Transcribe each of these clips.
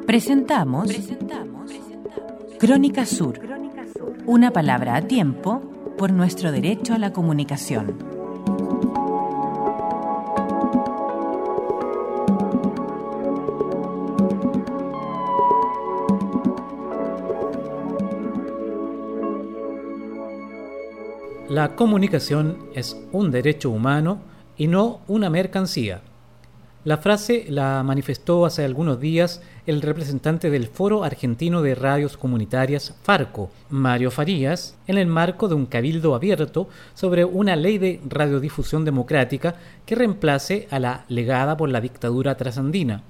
Presentamos Crónica Sur, una palabra a tiempo por nuestro derecho a la comunicación. La comunicación es un derecho humano y no una mercancía. La frase la manifestó hace algunos días el representante del Foro Argentino de Radios Comunitarias, FARCO, Mario Farías, en el marco de un cabildo abierto sobre una ley de radiodifusión democrática que reemplace a la legada por la dictadura trasandina.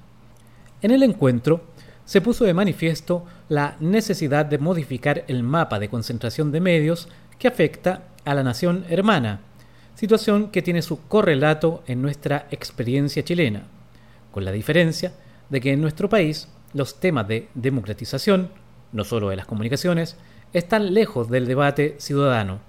En el encuentro se puso de manifiesto la necesidad de modificar el mapa de concentración de medios que afecta a la nación hermana, situación que tiene su correlato en nuestra experiencia chilena, con la diferencia de que en nuestro país los temas de democratización, no solo de las comunicaciones, están lejos del debate ciudadano.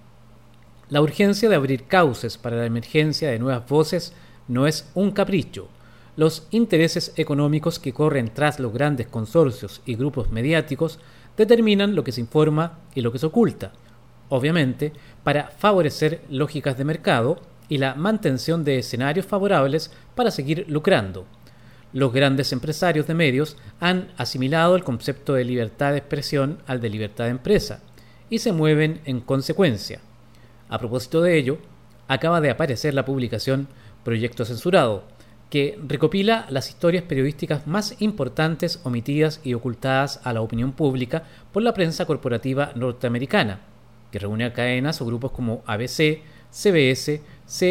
La urgencia de abrir cauces para la emergencia de nuevas voces no es un capricho. Los intereses económicos que corren tras los grandes consorcios y grupos mediáticos determinan lo que se informa y lo que se oculta, obviamente para favorecer lógicas de mercado y la mantención de escenarios favorables para seguir lucrando. Los grandes empresarios de medios han asimilado el concepto de libertad de expresión al de libertad de empresa y se mueven en consecuencia. A propósito de ello, acaba de aparecer la publicación Proyecto Censurado, que recopila las historias periodísticas más importantes omitidas y ocultadas a la opinión pública por la prensa corporativa norteamericana, que reúne a cadenas o grupos como ABC, CBS,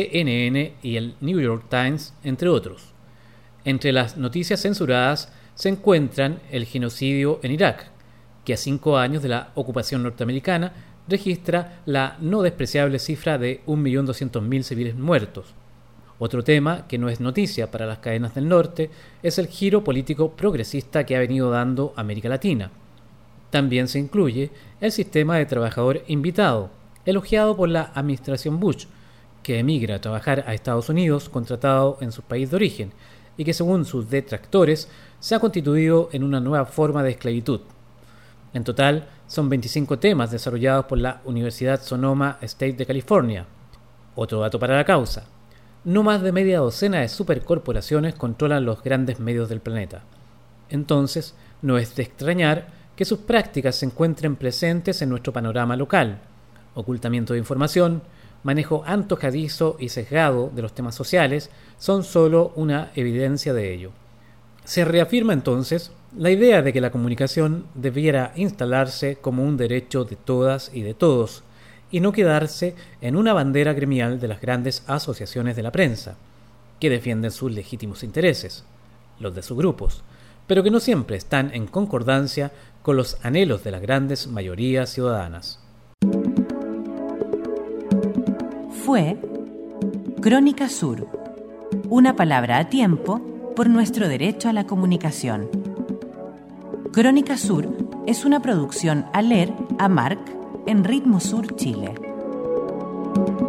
CNN y el New York Times, entre otros. Entre las noticias censuradas se encuentran el genocidio en Irak, que a 5 años de la ocupación norteamericana registra la no despreciable cifra de 1.200.000 civiles muertos. Otro tema que no es noticia para las cadenas del norte es el giro político progresista que ha venido dando América Latina. También se incluye el sistema de trabajador invitado, elogiado por la administración Bush, que emigra a trabajar a Estados Unidos contratado en su país de origen y que según sus detractores se ha constituido en una nueva forma de esclavitud. En total son 25 temas desarrollados por la Universidad Sonoma State de California. Otro dato para la causa: no más de media docena de supercorporaciones controlan los grandes medios del planeta. Entonces, no es de extrañar que sus prácticas se encuentren presentes en nuestro panorama local. Ocultamiento de información, manejo antojadizo y sesgado de los temas sociales son solo una evidencia de ello. Se reafirma entonces la idea de que la comunicación debiera instalarse como un derecho de todas y de todos, y no quedarse en una bandera gremial de las grandes asociaciones de la prensa, que defienden sus legítimos intereses, los de sus grupos, pero que no siempre están en concordancia con los anhelos de las grandes mayorías ciudadanas. Fue Crónica Sur, una palabra a tiempo por nuestro derecho a la comunicación. Crónica Sur es una producción ALER, AMARC, en Ritmo Sur, Chile.